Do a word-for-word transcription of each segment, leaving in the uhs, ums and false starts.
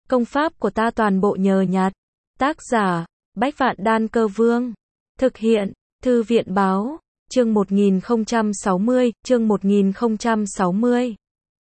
Công pháp của ta toàn bộ nhờ nhặt. Tác giả, Bách Vạn Đan Cơ Vương. Thực hiện, Thư viện Báo. Chương một nghìn không trăm sáu mươi, chương một nghìn không trăm sáu mươi.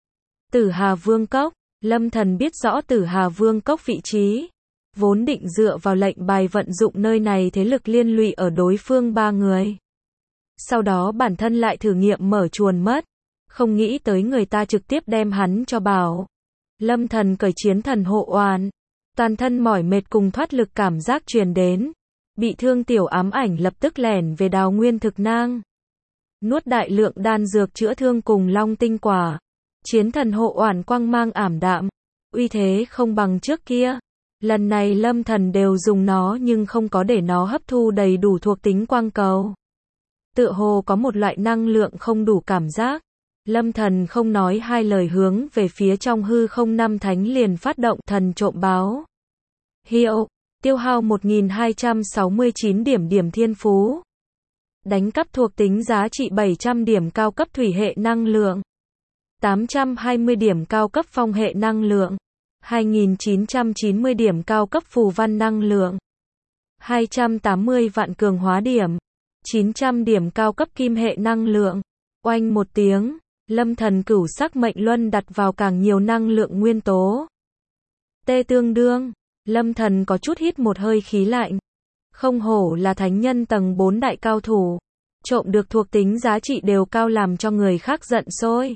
Tử Hà Vương Cốc. Lâm Thần biết rõ Tử Hà Vương Cốc vị trí. Vốn định dựa vào lệnh bài vận dụng nơi này thế lực liên lụy ở đối phương ba người. Sau đó bản thân lại thử nghiệm mở chuồn mất. Không nghĩ tới người ta trực tiếp đem hắn cho bảo. Lâm Thần cởi chiến thần hộ oán. Toàn thân mỏi mệt cùng thoát lực cảm giác truyền đến. Bị thương tiểu ám ảnh lập tức lẻn về đào nguyên thực nang. Nuốt đại lượng đan dược chữa thương cùng long tinh quả. Chiến thần hộ oản quang mang ảm đạm. Uy thế không bằng trước kia. Lần này Lâm Thần đều dùng nó nhưng không có để nó hấp thu đầy đủ thuộc tính quang cầu. Tựa hồ có một loại năng lượng không đủ cảm giác. Lâm Thần không nói hai lời hướng về phía trong hư không năm thánh liền phát động thần trộm báo. Hiệu, tiêu hao một nghìn hai trăm sáu mươi chín điểm điểm thiên phú. Đánh cắp thuộc tính giá trị bảy trăm điểm cao cấp thủy hệ năng lượng. tám trăm hai mươi điểm cao cấp phong hệ năng lượng. hai nghìn chín trăm chín mươi điểm cao cấp phù văn năng lượng. hai trăm tám mươi vạn cường hóa điểm. chín trăm điểm cao cấp kim hệ năng lượng. Oanh một tiếng, Lâm Thần cửu sắc mệnh luân đặt vào càng nhiều năng lượng nguyên tố. Tê tương đương, Lâm Thần có chút hít một hơi khí lạnh. Không hổ là thánh nhân tầng bốn đại cao thủ. Trộm được thuộc tính giá trị đều cao làm cho người khác giận sôi.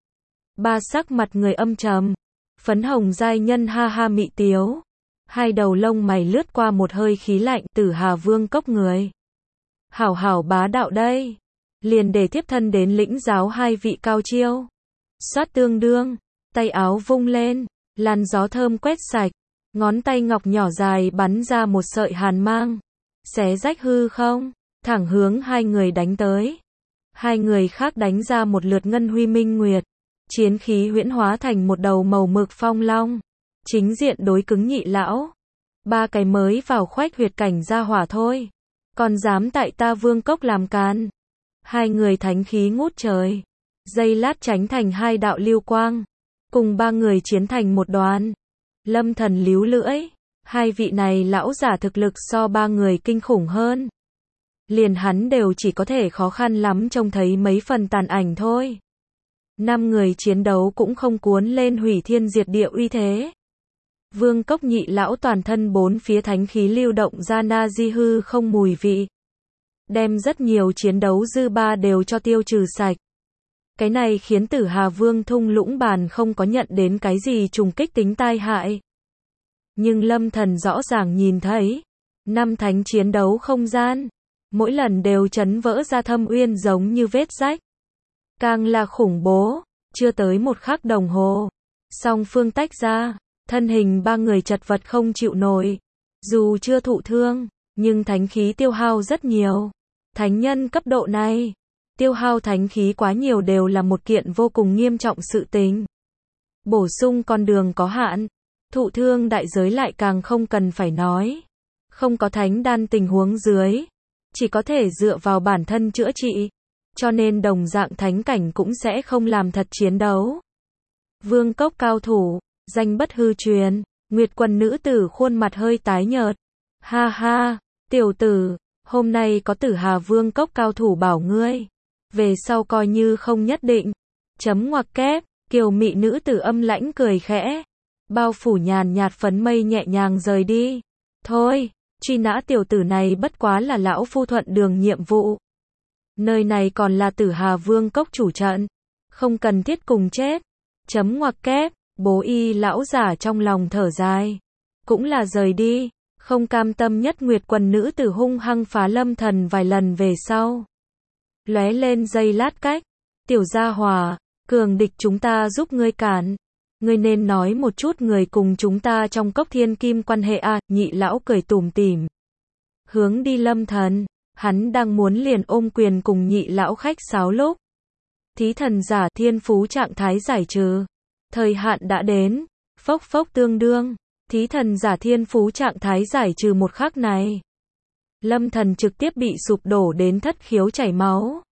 Ba sắc mặt người âm trầm. Phấn hồng giai nhân ha ha mị tiếu. Hai đầu lông mày lướt qua một hơi khí lạnh. Tử Hà Vương Cốc người. Hảo hảo bá đạo đây. Liền để tiếp thân đến lĩnh giáo hai vị cao chiêu. Xoát tương đương. Tay áo vung lên. Làn gió thơm quét sạch. Ngón tay ngọc nhỏ dài bắn ra một sợi hàn mang. Xé rách hư không. Thẳng hướng hai người đánh tới. Hai người khác đánh ra một lượt ngân huy minh nguyệt. Chiến khí huyễn hóa thành một đầu màu mực phong long. Chính diện đối cứng nhị lão. Ba cái mới vào khoách huyệt cảnh ra hỏa thôi. Còn dám tại ta Vương Cốc làm can. Hai người thánh khí ngút trời. Giây lát tránh thành hai đạo lưu quang. Cùng ba người chiến thành một đoàn. Lâm Thần líu lưỡi. Hai vị này lão giả thực lực so ba người kinh khủng hơn. Liền hắn đều chỉ có thể khó khăn lắm trông thấy mấy phần tàn ảnh thôi. Năm người chiến đấu cũng không cuốn lên hủy thiên diệt địa uy thế. Vương Cốc nhị lão toàn thân bốn phía thánh khí lưu động ra na di hư không mùi vị. Đem rất nhiều chiến đấu dư ba đều cho tiêu trừ sạch. Cái này khiến Tử Hà Vương thung lũng bàn không có nhận đến cái gì trùng kích tính tai hại. Nhưng Lâm Thần rõ ràng nhìn thấy. Năm thánh chiến đấu không gian. Mỗi lần đều chấn vỡ ra thâm uyên giống như vết rách. Càng là khủng bố. Chưa tới một khắc đồng hồ. Song phương tách ra. Thân hình ba người chật vật không chịu nổi. Dù chưa thụ thương. Nhưng thánh khí tiêu hao rất nhiều. Thánh nhân cấp độ này. Tiêu hao thánh khí quá nhiều đều là một kiện vô cùng nghiêm trọng sự tình. Bổ sung con đường có hạn. Thụ thương đại giới lại càng không cần phải nói. Không có thánh đan tình huống dưới. Chỉ có thể dựa vào bản thân chữa trị. Cho nên đồng dạng thánh cảnh cũng sẽ không làm thật chiến đấu. Vương Cốc cao thủ. Danh bất hư truyền. Nguyệt quần nữ tử khuôn mặt hơi tái nhợt. Ha ha. Tiểu tử. Hôm nay có Tử Hà Vương Cốc cao thủ bảo ngươi. Về sau coi như không nhất định. Chấm ngoặc kép. Kiều mị nữ tử âm lãnh cười khẽ. Bao phủ nhàn nhạt phấn mây nhẹ nhàng rời đi. Thôi. Truy nã tiểu tử này bất quá là lão phu thuận đường nhiệm vụ. Nơi này còn là Tử Hà Vương Cốc chủ trận. Không cần thiết cùng chết. Chấm ngoặc kép. Bố y lão giả trong lòng thở dài. Cũng là rời đi. Không cam tâm nhất nguyệt quần nữ tử hung hăng phá Lâm Thần vài lần về sau. Lóe lên giây lát cách. Tiểu gia hòa. Cường địch chúng ta giúp ngươi cản. Ngươi nên nói một chút người cùng chúng ta trong cốc thiên kim quan hệ à. Nhị lão cười tủm tỉm. Hướng đi Lâm Thần. Hắn đang muốn liền ôm quyền cùng nhị lão khách sáo lúc. Thí thần giả thiên phú trạng thái giải trừ. Thời hạn đã đến. Phốc phốc tương đương. Thí thần giả thiên phú trạng thái giải trừ một khắc này. Lâm Thần trực tiếp bị sụp đổ đến thất khiếu chảy máu.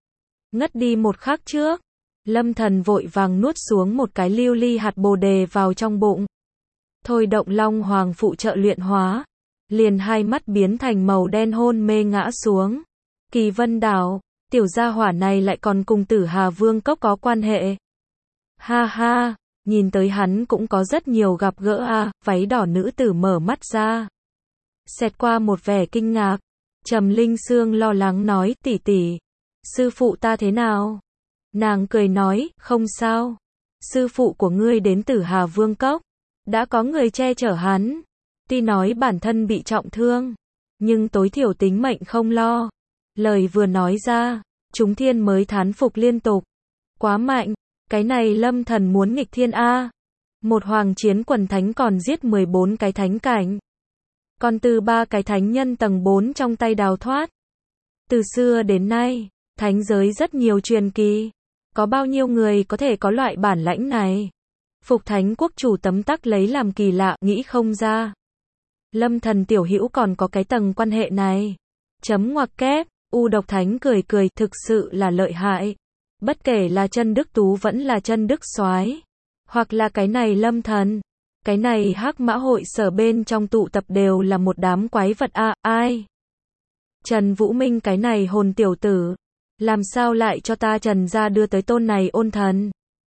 Ngất đi một khắc trước. Lâm Thần vội vàng nuốt xuống một cái lưu ly hạt bồ đề vào trong bụng. thôi động Long Hoàng phụ trợ luyện hóa, liền hai mắt biến thành màu đen hôn mê ngã xuống. Kỳ Vân Đảo, tiểu gia hỏa này lại còn cùng Tử Hà Vương Cốc có quan hệ. Ha ha, nhìn tới hắn cũng có rất nhiều gặp gỡ à, váy đỏ nữ tử mở mắt ra. Xẹt qua một vẻ kinh ngạc, Trầm Linh Sương lo lắng nói, tỷ tỷ, sư phụ ta thế nào? Nàng cười nói, không sao. Sư phụ của ngươi đến Tử Hà Vương Cốc, đã có người che chở hắn. Tuy nói bản thân bị trọng thương, nhưng tối thiểu tính mệnh không lo. Lời vừa nói ra, chúng thiên mới thán phục liên tục. Quá mạnh, cái này Lâm Thần muốn nghịch thiên a. Một hoàng chiến quần thánh còn giết mười bốn cái thánh cảnh. Còn từ ba cái thánh nhân tầng bốn trong tay đào thoát. Từ xưa đến nay, thánh giới rất nhiều truyền kỳ. Có bao nhiêu người có thể có loại bản lãnh này? Phục Thánh Quốc chủ tấm tắc lấy làm kỳ lạ, nghĩ không ra. Lâm Thần tiểu hữu còn có cái tầng quan hệ này. Chấm ngoặc kép, U Độc Thánh cười cười, thực sự là lợi hại. Bất kể là chân đức tú vẫn là chân đức soái, hoặc là cái này Lâm Thần, cái này Hắc Mã hội sở bên trong tụ tập đều là một đám quái vật a, à, ai? Trần Vũ Minh cái này hồn tiểu tử, làm sao lại cho ta Trần gia đưa tới tôn này ôn thần?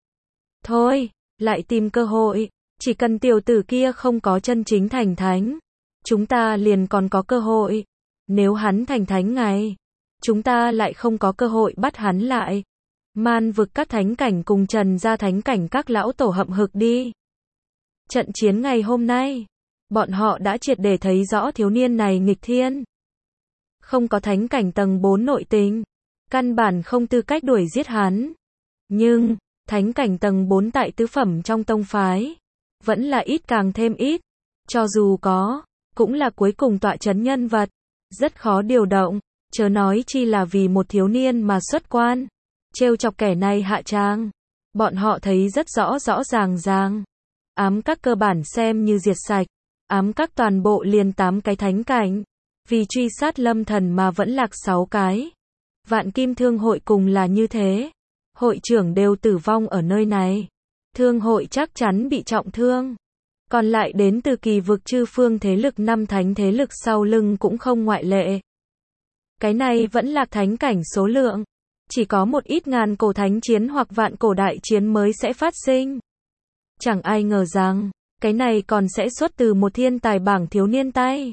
Thôi, lại tìm cơ hội, chỉ cần tiểu tử kia không có chân chính thành thánh, chúng ta liền còn có cơ hội. Nếu hắn thành thánh ngày, chúng ta lại không có cơ hội bắt hắn lại. Man vực các thánh cảnh cùng Trần gia thánh cảnh các lão tổ hậm hực đi. Trận chiến ngày hôm nay, bọn họ đã triệt để thấy rõ thiếu niên này nghịch thiên. Không có thánh cảnh tầng bốn nội tình, căn bản không tư cách đuổi giết hắn. Nhưng, thánh cảnh tầng bốn tại tứ phẩm trong tông phái, vẫn là ít càng thêm ít. Cho dù có, cũng là cuối cùng tọa chấn nhân vật, rất khó điều động, chớ nói chi là vì một thiếu niên mà xuất quan. Trêu chọc kẻ này hạ trang, bọn họ thấy rất rõ rõ ràng ràng. Ám các cơ bản xem như diệt sạch, ám các toàn bộ liền tám cái thánh cảnh, vì truy sát Lâm Thần mà vẫn lạc sáu cái. Vạn Kim Thương hội cùng là như thế, hội trưởng đều tử vong ở nơi này, thương hội chắc chắn bị trọng thương. Còn lại đến từ kỳ vực chư phương thế lực năm thánh thế lực sau lưng cũng không ngoại lệ. Cái này vẫn là thánh cảnh số lượng, chỉ có một ít ngàn cổ thánh chiến hoặc vạn cổ đại chiến mới sẽ phát sinh. Chẳng ai ngờ rằng, cái này còn sẽ xuất từ một thiên tài bảng thiếu niên tay.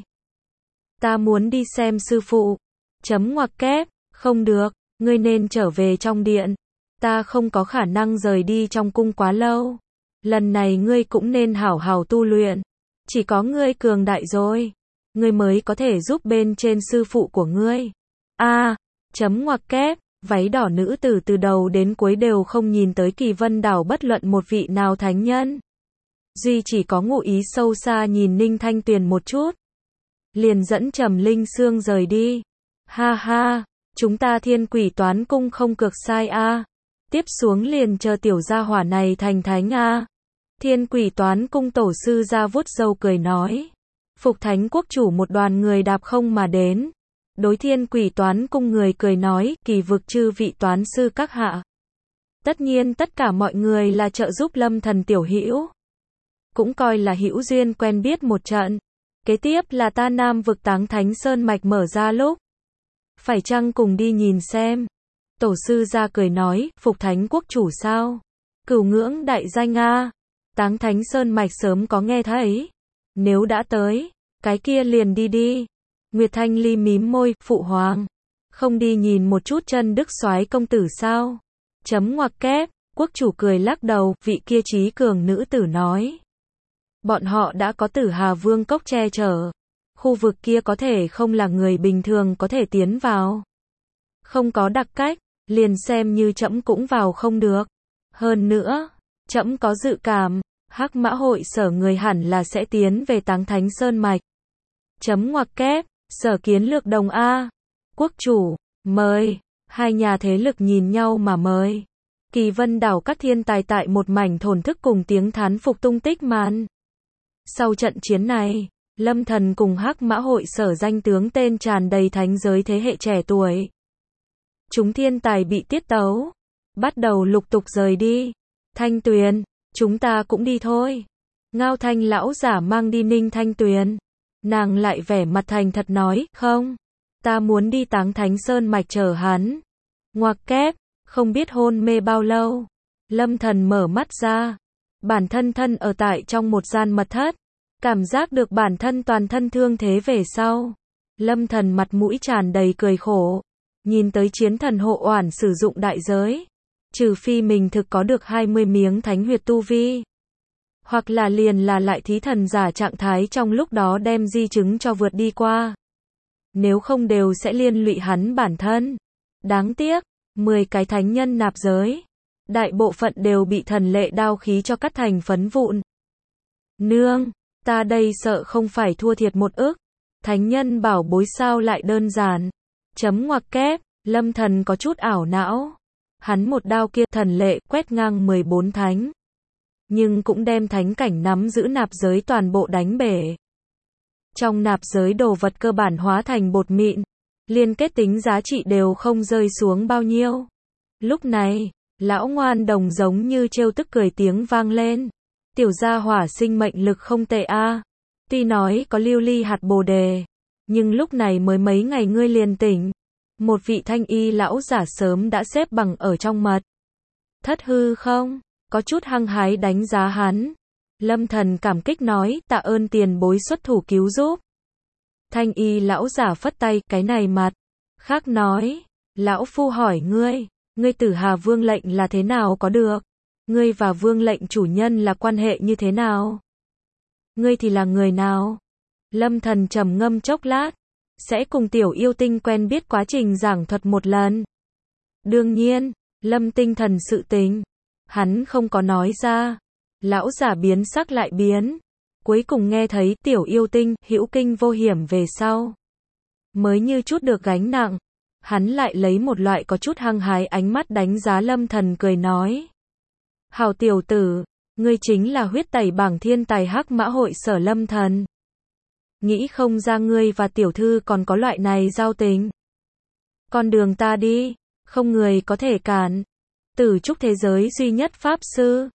Ta muốn đi xem sư phụ. Chấm ngoặc kép, không được, ngươi nên trở về trong điện. Ta không có khả năng rời đi trong cung quá lâu. Lần này ngươi cũng nên hảo hảo tu luyện. Chỉ có ngươi cường đại rồi, ngươi mới có thể giúp bên trên sư phụ của ngươi. A, à, chấm ngoặc kép, váy đỏ nữ tử từ đầu đến cuối đều không nhìn tới Kỳ Vân Đảo bất luận một vị nào thánh nhân. Duy chỉ có ngụ ý sâu xa nhìn Ninh Thanh Tuyền một chút. Liền dẫn Trầm Linh Sương rời đi. Ha ha, chúng ta Thiên Quỷ Toán Cung không cược sai a. À. Tiếp xuống liền chờ tiểu gia hỏa này thành thánh a. À. Thiên Quỷ Toán Cung tổ sư ra vuốt râu cười nói. Phục Thánh Quốc chủ một đoàn người đạp không mà đến. Đối Thiên Quỷ Toán Cung người cười nói, kỳ vực chư vị toán sư các hạ. Tất nhiên tất cả mọi người là trợ giúp Lâm Thần tiểu hữu. Cũng coi là hữu duyên quen biết một trận. Kế tiếp là ta Nam vực Táng Thánh Sơn Mạch mở ra lúc. Phải chăng cùng đi nhìn xem? Tổ sư ra cười nói, Phục Thánh Quốc chủ sao? Cửu ngưỡng đại danh a. Táng Thánh Sơn Mạch sớm có nghe thấy. Nếu đã tới, cái kia liền đi đi. Nguyệt Thanh Ly mím môi, phụ hoàng. Không đi nhìn một chút chân đức soái công tử sao? Chấm ngoặc kép, quốc chủ cười lắc đầu, vị kia trí cường nữ tử nói. Bọn họ đã có Tử Hà Vương Cốc che chở. Khu vực kia có thể không là người bình thường có thể tiến vào. Không có đặc cách, liền xem như trẫm cũng vào không được. Hơn nữa, trẫm có dự cảm, Hắc Mã hội sở người hẳn là sẽ tiến về Táng Thánh Sơn Mạch. Chấm ngoặc kép, Sở Kiến Lược đồng A. Quốc chủ, mời. Hai nhà thế lực nhìn nhau mà mời. Kỳ Vân Đảo các thiên tài tại một mảnh thổn thức cùng tiếng thán phục tung tích màn. Sau trận chiến này, Lâm Thần cùng Hắc Mã hội sở danh tướng tên tràn đầy thánh giới thế hệ trẻ tuổi. Chúng thiên tài bị tiết tấu, bắt đầu lục tục rời đi. Thanh Tuyền, chúng ta cũng đi thôi. Ngao Thanh lão giả mang đi Ninh Thanh Tuyền. Nàng lại vẻ mặt thành thật nói, không, ta muốn đi Táng Thánh Sơn mạch chờ hắn. Ngoặc kép, không biết hôn mê bao lâu. Lâm Thần mở mắt ra. Bản thân thân ở tại trong một gian mật thất. Cảm giác được bản thân toàn thân thương thế về sau. Lâm Thần mặt mũi tràn đầy cười khổ. Nhìn tới chiến thần hộ oản sử dụng đại giới. Trừ phi mình thực có được hai mươi miếng thánh huyệt tu vi. Hoặc là liền là lại thí thần giả trạng thái trong lúc đó đem di chứng cho vượt đi qua. Nếu không đều sẽ liên lụy hắn bản thân. Đáng tiếc, mười cái thánh nhân nạp giới. Đại bộ phận đều bị thần lệ đao khí cho cắt thành phấn vụn. Nương, ta đây sợ không phải thua thiệt một ức. Thánh nhân bảo bối sao lại đơn giản. Chấm ngoặc kép, Lâm Thần có chút ảo não. Hắn một đao kia thần lệ quét ngang mười bốn thánh. Nhưng cũng đem thánh cảnh nắm giữ nạp giới toàn bộ đánh bể. Trong nạp giới đồ vật cơ bản hóa thành bột mịn. Liên kết tính giá trị đều không rơi xuống bao nhiêu. Lúc này, lão ngoan đồng giống như trêu tức cười tiếng vang lên. Tiểu gia hỏa sinh mệnh lực không tệ a. Tuy nói có lưu ly hạt bồ đề. Nhưng lúc này mới mấy ngày ngươi liền tỉnh. Một vị thanh y lão giả sớm đã xếp bằng ở trong mật thất hư không, có chút hăng hái đánh giá hắn. Lâm Thần cảm kích nói, tạ ơn tiền bối xuất thủ cứu giúp. Thanh y lão giả phất tay, cái này mặt khác nói, lão phu hỏi ngươi, ngươi Tử Hà Vương lệnh là thế nào có được? Ngươi và Vương lệnh chủ nhân là quan hệ như thế nào? Ngươi thì là người nào? Lâm Thần trầm ngâm chốc lát, sẽ cùng tiểu yêu tinh quen biết quá trình giảng thuật một lần. Đương nhiên, Lâm tinh thần sự tình, hắn không có nói ra. Lão giả biến sắc lại biến. Cuối cùng nghe thấy tiểu yêu tinh, hữu kinh vô hiểm về sau. Mới như chút được gánh nặng. Hắn lại lấy một loại có chút hăng hái ánh mắt đánh giá Lâm Thần cười nói. Hào tiểu tử, ngươi chính là huyết tẩy bảng thiên tài hắc mã hội sở Lâm Thần. Nghĩ không ra ngươi và tiểu thư còn có loại này giao tình. Con đường ta đi, không người có thể cản. Tử trúc thế giới duy nhất pháp sư,